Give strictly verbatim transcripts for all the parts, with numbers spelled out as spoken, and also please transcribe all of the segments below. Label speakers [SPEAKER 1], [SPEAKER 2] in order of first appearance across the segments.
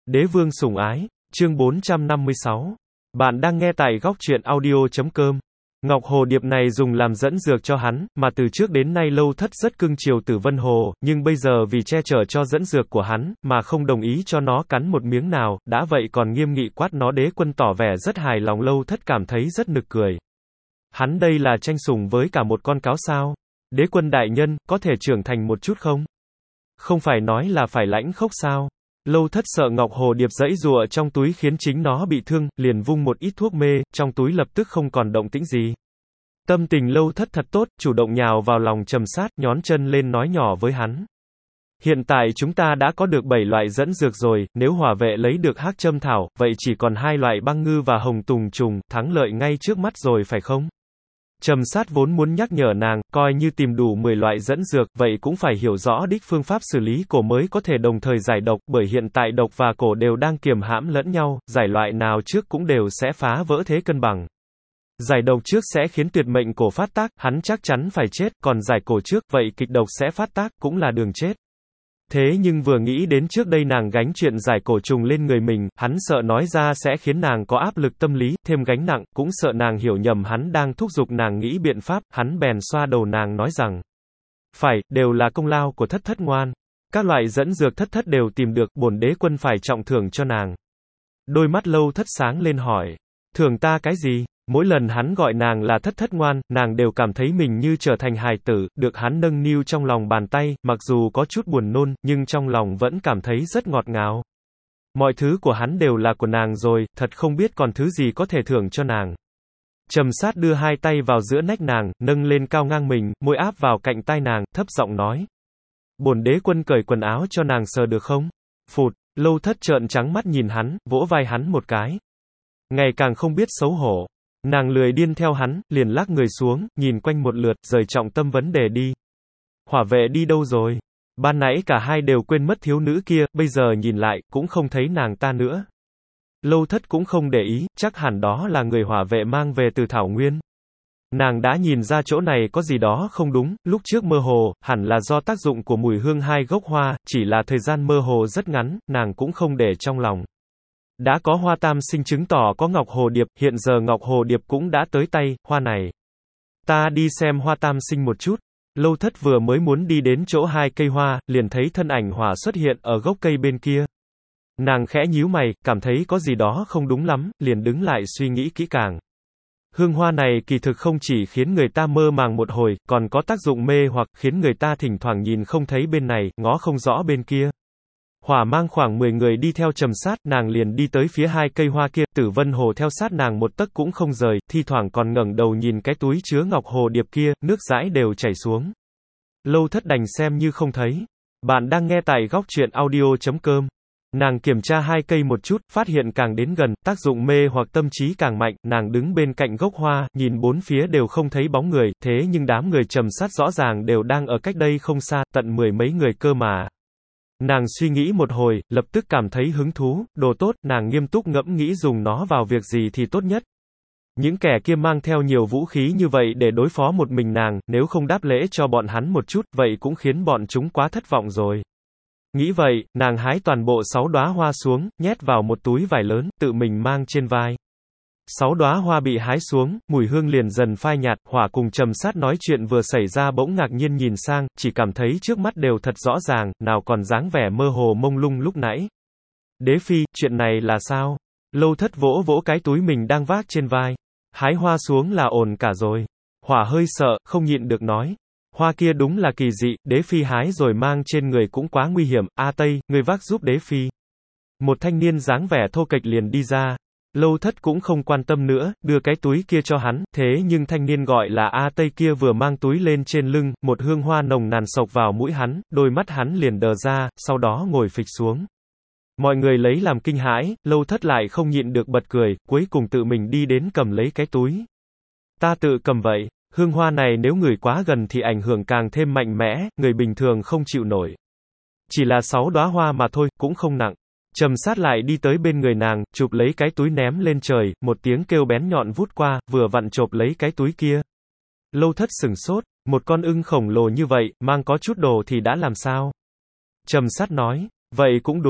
[SPEAKER 1] Đế vương sủng ái, chương bốn trăm năm mươi sáu. Bạn đang nghe tại góc truyện audio chấm com. Ngọc Hồ Điệp này dùng làm dẫn dược cho hắn, mà từ trước đến nay Lâu Thất rất cưng chiều Tử Vân Hồ, nhưng bây giờ vì che chở cho dẫn dược của hắn, mà không đồng ý cho nó cắn một miếng nào, đã vậy còn nghiêm nghị quát nó. Đế quân tỏ vẻ rất hài lòng. Lâu Thất cảm thấy rất nực cười. Hắn đây là tranh sủng với cả một con cáo sao? Đế quân đại nhân, có thể trưởng thành một chút không? Không phải nói là phải lãnh khốc sao? Lâu Thất sợ Ngọc Hồ Điệp giãy giụa trong túi khiến chính nó bị thương, liền vung một ít thuốc mê, trong túi lập tức không còn động tĩnh gì. Tâm tình Lâu Thất thật tốt, chủ động nhào vào lòng Trầm Sát, nhón chân lên nói nhỏ với hắn. Hiện tại chúng ta đã có được bảy loại dẫn dược rồi, nếu hỏa vệ lấy được hắc châm thảo, vậy chỉ còn hai loại băng ngư và hồng tùng trùng, thắng lợi ngay trước mắt rồi phải không? Trầm Sát vốn muốn nhắc nhở nàng, coi như tìm đủ mười loại dẫn dược, vậy cũng phải hiểu rõ đích phương pháp xử lý cổ mới có thể đồng thời giải độc, bởi hiện tại độc và cổ đều đang kiềm hãm lẫn nhau, giải loại nào trước cũng đều sẽ phá vỡ thế cân bằng. Giải độc trước sẽ khiến tuyệt mệnh cổ phát tác, hắn chắc chắn phải chết, còn giải cổ trước, vậy kịch độc sẽ phát tác, cũng là đường chết. Thế nhưng vừa nghĩ đến trước đây nàng gánh chuyện giải cổ trùng lên người mình, hắn sợ nói ra sẽ khiến nàng có áp lực tâm lý, thêm gánh nặng, cũng sợ nàng hiểu nhầm hắn đang thúc giục nàng nghĩ biện pháp, hắn bèn xoa đầu nàng nói rằng: phải, đều là công lao của Thất Thất ngoan. Các loại dẫn dược Thất Thất đều tìm được, bổn đế quân phải trọng thưởng cho nàng. Đôi mắt Lâu Thất sáng lên hỏi: thưởng ta cái gì? Mỗi lần hắn gọi nàng là Thất Thất ngoan, nàng đều cảm thấy mình như trở thành hài tử, được hắn nâng niu trong lòng bàn tay, mặc dù có chút buồn nôn, nhưng trong lòng vẫn cảm thấy rất ngọt ngào. Mọi thứ của hắn đều là của nàng rồi, thật không biết còn thứ gì có thể thưởng cho nàng. Trầm Sát đưa hai tay vào giữa nách nàng, nâng lên cao ngang mình, môi áp vào cạnh tai nàng, thấp giọng nói: bổn đế quân cởi quần áo cho nàng sờ được không? Phụt, Lâu Thất trợn trắng mắt nhìn hắn, vỗ vai hắn một cái. Ngày càng không biết xấu hổ. Nàng lười điên theo hắn, liền lắc người xuống, nhìn quanh một lượt, rời trọng tâm vấn đề đi. Hỏa vệ đi đâu rồi? Ban nãy cả hai đều quên mất thiếu nữ kia, bây giờ nhìn lại, cũng không thấy nàng ta nữa. Lâu Thất cũng không để ý, chắc hẳn đó là người hỏa vệ mang về từ Thảo Nguyên. Nàng đã nhìn ra chỗ này có gì đó không đúng, lúc trước mơ hồ, hẳn là do tác dụng của mùi hương hai gốc hoa, chỉ là thời gian mơ hồ rất ngắn, nàng cũng không để trong lòng. Đã có hoa tam sinh chứng tỏ có Ngọc Hồ Điệp, hiện giờ Ngọc Hồ Điệp cũng đã tới tay, hoa này. Ta đi xem hoa tam sinh một chút. Lâu Thất vừa mới muốn đi đến chỗ hai cây hoa, liền thấy thân ảnh hỏa xuất hiện ở gốc cây bên kia. Nàng khẽ nhíu mày, cảm thấy có gì đó không đúng lắm, liền đứng lại suy nghĩ kỹ càng. Hương hoa này kỳ thực không chỉ khiến người ta mơ màng một hồi, còn có tác dụng mê hoặc, khiến người ta thỉnh thoảng nhìn không thấy bên này, ngó không rõ bên kia. Hỏa mang khoảng mười người đi theo Trầm Sát, nàng liền đi tới phía hai cây hoa kia, Tử Vân Hồ theo sát nàng một tấc cũng không rời, thi thoảng còn ngẩng đầu nhìn cái túi chứa Ngọc Hồ Điệp kia, nước dãi đều chảy xuống. Lâu Thất đành xem như không thấy. Bạn đang nghe tại góc truyện audio chấm com. Nàng kiểm tra hai cây một chút, phát hiện càng đến gần, tác dụng mê hoặc tâm trí càng mạnh, nàng đứng bên cạnh gốc hoa, nhìn bốn phía đều không thấy bóng người, thế nhưng đám người Trầm Sát rõ ràng đều đang ở cách đây không xa, tận mười mấy người cơ mà. Nàng suy nghĩ một hồi, lập tức cảm thấy hứng thú, đồ tốt, nàng nghiêm túc ngẫm nghĩ dùng nó vào việc gì thì tốt nhất. Những kẻ kia mang theo nhiều vũ khí như vậy để đối phó một mình nàng, nếu không đáp lễ cho bọn hắn một chút, vậy cũng khiến bọn chúng quá thất vọng rồi. Nghĩ vậy, nàng hái toàn bộ sáu đóa hoa xuống, nhét vào một túi vải lớn, tự mình mang trên vai. Sáu đóa hoa bị hái xuống, mùi hương liền dần phai nhạt, Hỏa cùng Trầm Sát nói chuyện vừa xảy ra bỗng ngạc nhiên nhìn sang, chỉ cảm thấy trước mắt đều thật rõ ràng, nào còn dáng vẻ mơ hồ mông lung lúc nãy. Đế phi, chuyện này là sao? Lâu Thất vỗ vỗ cái túi mình đang vác trên vai. Hái hoa xuống là ổn cả rồi. Hỏa hơi sợ, không nhịn được nói. Hoa kia đúng là kỳ dị, đế phi hái rồi mang trên người cũng quá nguy hiểm, A Tây, người vác giúp đế phi. Một thanh niên dáng vẻ thô kệch liền đi ra. Lâu Thất cũng không quan tâm nữa, đưa cái túi kia cho hắn, thế nhưng thanh niên gọi là A Tây kia vừa mang túi lên trên lưng, một hương hoa nồng nàn xộc vào mũi hắn, đôi mắt hắn liền đờ ra, sau đó ngồi phịch xuống. Mọi người lấy làm kinh hãi, Lâu Thất lại không nhịn được bật cười, cuối cùng tự mình đi đến cầm lấy cái túi. Ta tự cầm vậy, hương hoa này nếu ngửi quá gần thì ảnh hưởng càng thêm mạnh mẽ, người bình thường không chịu nổi. Chỉ là sáu đóa hoa mà thôi, cũng không nặng. Trầm Sát lại đi tới bên người nàng, chụp lấy cái túi ném lên trời, một tiếng kêu bén nhọn vút qua, vừa vặn chộp lấy cái túi kia. Lâu Thất sửng sốt, một con ưng khổng lồ như vậy, mang có chút đồ thì đã làm sao? Trầm Sát nói, vậy cũng đúng,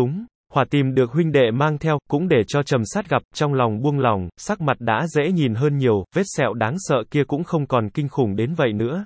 [SPEAKER 1] Hỏa tìm được huynh đệ mang theo, cũng để cho Trầm Sát gặp, trong lòng buông lòng, sắc mặt đã dễ nhìn hơn nhiều, vết sẹo đáng sợ kia cũng không còn kinh khủng đến vậy nữa.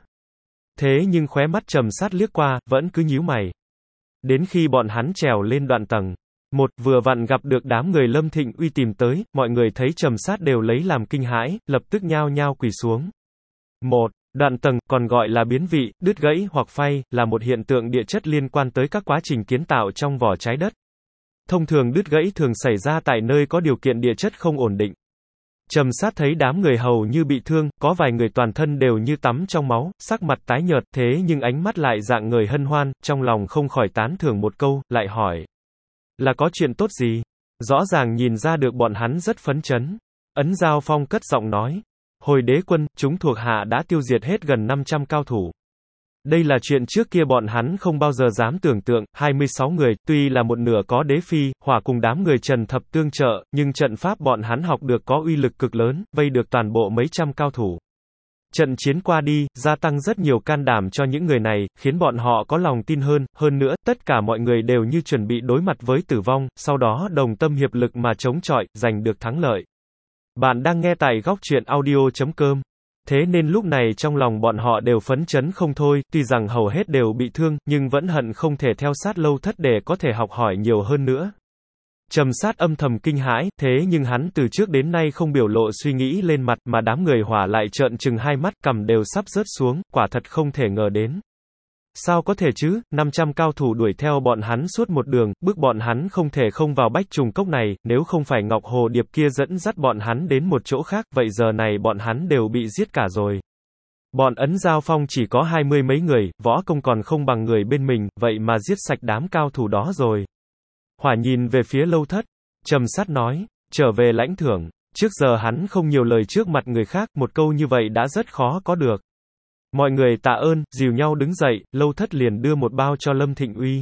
[SPEAKER 1] Thế nhưng khóe mắt Trầm Sát liếc qua, vẫn cứ nhíu mày. Đến khi bọn hắn trèo lên đoạn tầng một, vừa vặn gặp được đám người Lâm Thịnh Uy tìm tới, mọi người thấy Trầm Sát đều lấy làm kinh hãi, lập tức nhao nhao quỳ xuống. Một, đoạn tầng, còn gọi là biến vị, đứt gãy hoặc phay, là một hiện tượng địa chất liên quan tới các quá trình kiến tạo trong vỏ trái đất. Thông thường đứt gãy thường xảy ra tại nơi có điều kiện địa chất không ổn định. Trầm Sát thấy đám người hầu như bị thương, có vài người toàn thân đều như tắm trong máu, sắc mặt tái nhợt, thế nhưng ánh mắt lại rạng ngời hân hoan, trong lòng không khỏi tán thưởng một câu, lại hỏi. Là có chuyện tốt gì? Rõ ràng nhìn ra được bọn hắn rất phấn chấn. Ấn Giao Phong cất giọng nói. Hồi đế quân, chúng thuộc hạ đã tiêu diệt hết gần năm trăm cao thủ. Đây là chuyện trước kia bọn hắn không bao giờ dám tưởng tượng, hai mươi sáu người, tuy là một nửa có đế phi, hỏa cùng đám người Trần Thập tương trợ, nhưng trận pháp bọn hắn học được có uy lực cực lớn, vây được toàn bộ mấy trăm cao thủ. Trận chiến qua đi, gia tăng rất nhiều can đảm cho những người này, khiến bọn họ có lòng tin hơn, hơn nữa, tất cả mọi người đều như chuẩn bị đối mặt với tử vong, sau đó đồng tâm hiệp lực mà chống chọi, giành được thắng lợi. Bạn đang nghe tại góc truyện audio chấm com. Thế nên lúc này trong lòng bọn họ đều phấn chấn không thôi, tuy rằng hầu hết đều bị thương, nhưng vẫn hận không thể theo sát Lâu Thất để có thể học hỏi nhiều hơn nữa. Trầm Sát âm thầm kinh hãi, thế nhưng hắn từ trước đến nay không biểu lộ suy nghĩ lên mặt, mà đám người Hỏa lại trợn trừng hai mắt, cằm đều sắp rớt xuống, quả thật không thể ngờ đến. Sao có thể chứ, năm trăm cao thủ đuổi theo bọn hắn suốt một đường, bước bọn hắn không thể không vào Bách Trùng Cốc này, nếu không phải Ngọc Hồ Điệp kia dẫn dắt bọn hắn đến một chỗ khác, vậy giờ này bọn hắn đều bị giết cả rồi. Bọn Ấn Giao Phong chỉ có hai mươi mấy người, võ công còn không bằng người bên mình, vậy mà giết sạch đám cao thủ đó rồi. Hỏa nhìn về phía Lâu Thất, Trầm Sát nói, trở về lãnh thưởng, trước giờ hắn không nhiều lời trước mặt người khác, một câu như vậy đã rất khó có được. Mọi người tạ ơn, dìu nhau đứng dậy, Lâu Thất liền đưa một bao cho Lâm Thịnh Uy.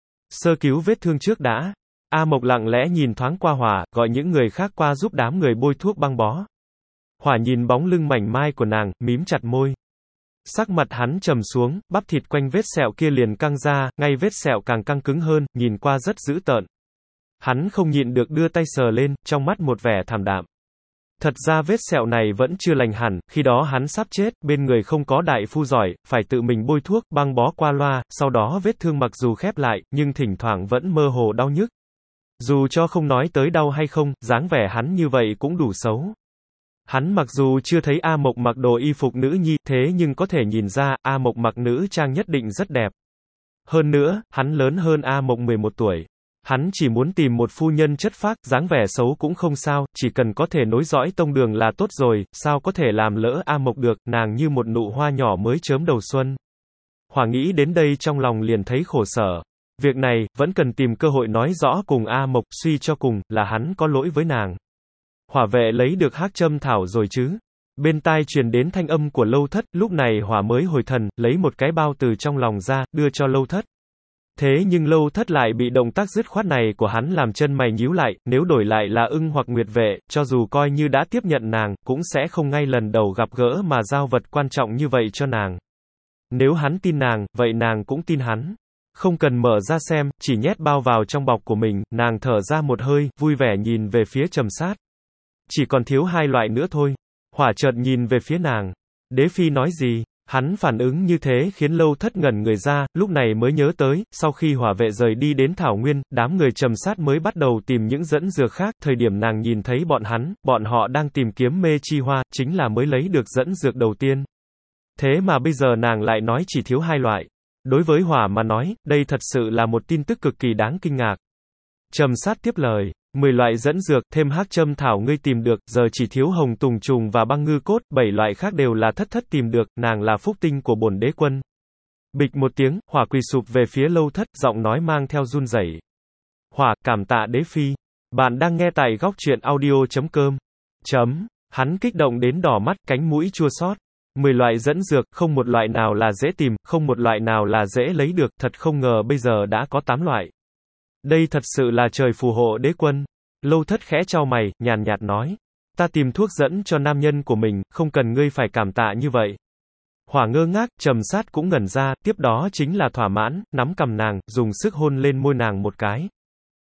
[SPEAKER 1] Sơ cứu vết thương trước đã. A Mộc lặng lẽ nhìn thoáng qua Hỏa, gọi những người khác qua giúp đám người bôi thuốc băng bó. Hỏa nhìn bóng lưng mảnh mai của nàng, mím chặt môi. Sắc mặt hắn trầm xuống, bắp thịt quanh vết sẹo kia liền căng ra, ngay vết sẹo càng căng cứng hơn, nhìn qua rất dữ tợn. Hắn không nhịn được đưa tay sờ lên, trong mắt một vẻ thảm đạm. Thật ra vết sẹo này vẫn chưa lành hẳn, khi đó hắn sắp chết, bên người không có đại phu giỏi, phải tự mình bôi thuốc, băng bó qua loa, sau đó vết thương mặc dù khép lại, nhưng thỉnh thoảng vẫn mơ hồ đau nhức. Dù cho không nói tới đau hay không, dáng vẻ hắn như vậy cũng đủ xấu. Hắn mặc dù chưa thấy A Mộc mặc đồ y phục nữ nhi, thế nhưng có thể nhìn ra, A Mộc mặc nữ trang nhất định rất đẹp. Hơn nữa, hắn lớn hơn A Mộc mười một tuổi. Hắn chỉ muốn tìm một phu nhân chất phác, dáng vẻ xấu cũng không sao, chỉ cần có thể nối dõi tông đường là tốt rồi, sao có thể làm lỡ A Mộc được, nàng như một nụ hoa nhỏ mới chớm đầu xuân. Hỏa nghĩ đến đây trong lòng liền thấy khổ sở. Việc này, vẫn cần tìm cơ hội nói rõ cùng A Mộc, suy cho cùng, là hắn có lỗi với nàng. Hỏa vệ lấy được hắc châm thảo rồi chứ. Bên tai truyền đến thanh âm của Lâu Thất, lúc này Hỏa mới hồi thần, lấy một cái bao từ trong lòng ra, đưa cho Lâu Thất. Thế nhưng Lâu Thất lại bị động tác dứt khoát này của hắn làm chân mày nhíu lại, nếu đổi lại là Ưng hoặc Nguyệt Vệ, cho dù coi như đã tiếp nhận nàng, cũng sẽ không ngay lần đầu gặp gỡ mà giao vật quan trọng như vậy cho nàng. Nếu hắn tin nàng, vậy nàng cũng tin hắn. Không cần mở ra xem, chỉ nhét bao vào trong bọc của mình, nàng thở ra một hơi, vui vẻ nhìn về phía Trầm Sát. Chỉ còn thiếu hai loại nữa thôi. Hỏa chợt nhìn về phía nàng. Đế phi nói gì? Hắn phản ứng như thế khiến Lâu Thất ngẩn người ra, lúc này mới nhớ tới, sau khi hỏa vệ rời đi đến Thảo Nguyên, đám người Trầm Sát mới bắt đầu tìm những dẫn dược khác, thời điểm nàng nhìn thấy bọn hắn, bọn họ đang tìm kiếm mê chi hoa, chính là mới lấy được dẫn dược đầu tiên. Thế mà bây giờ nàng lại nói chỉ thiếu hai loại. Đối với Hỏa mà nói, đây thật sự là một tin tức cực kỳ đáng kinh ngạc. Trầm Sát tiếp lời. mười loại dẫn dược, thêm hắc châm thảo ngươi tìm được, giờ chỉ thiếu hồng tùng trùng và băng ngư cốt, bảy loại khác đều là Thất Thất tìm được, nàng là phúc tinh của bổn đế quân. Bịch một tiếng, Hỏa quỳ sụp về phía Lâu Thất, giọng nói mang theo run rẩy. Hỏa, cảm tạ đế phi. Bạn đang nghe tại góc truyện audio chấm com. Chấm. Hắn kích động đến đỏ mắt, cánh mũi chua xót. mười loại dẫn dược, không một loại nào là dễ tìm, không một loại nào là dễ lấy được, thật không ngờ bây giờ đã có tám loại. Đây thật sự là trời phù hộ đế quân. Lâu Thất khẽ chau mày, nhàn nhạt nói. Ta tìm thuốc dẫn cho nam nhân của mình, không cần ngươi phải cảm tạ như vậy. Hỏa ngơ ngác, Trầm Sát cũng ngẩn ra, tiếp đó chính là thỏa mãn, nắm cầm nàng, dùng sức hôn lên môi nàng một cái.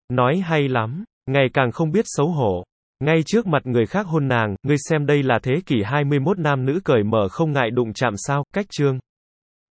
[SPEAKER 1] Nói hay lắm. Ngày càng không biết xấu hổ. Ngay trước mặt người khác hôn nàng, ngươi xem đây là thế kỷ hai mươi mốt nam nữ cởi mở không ngại đụng chạm sao, cách chương.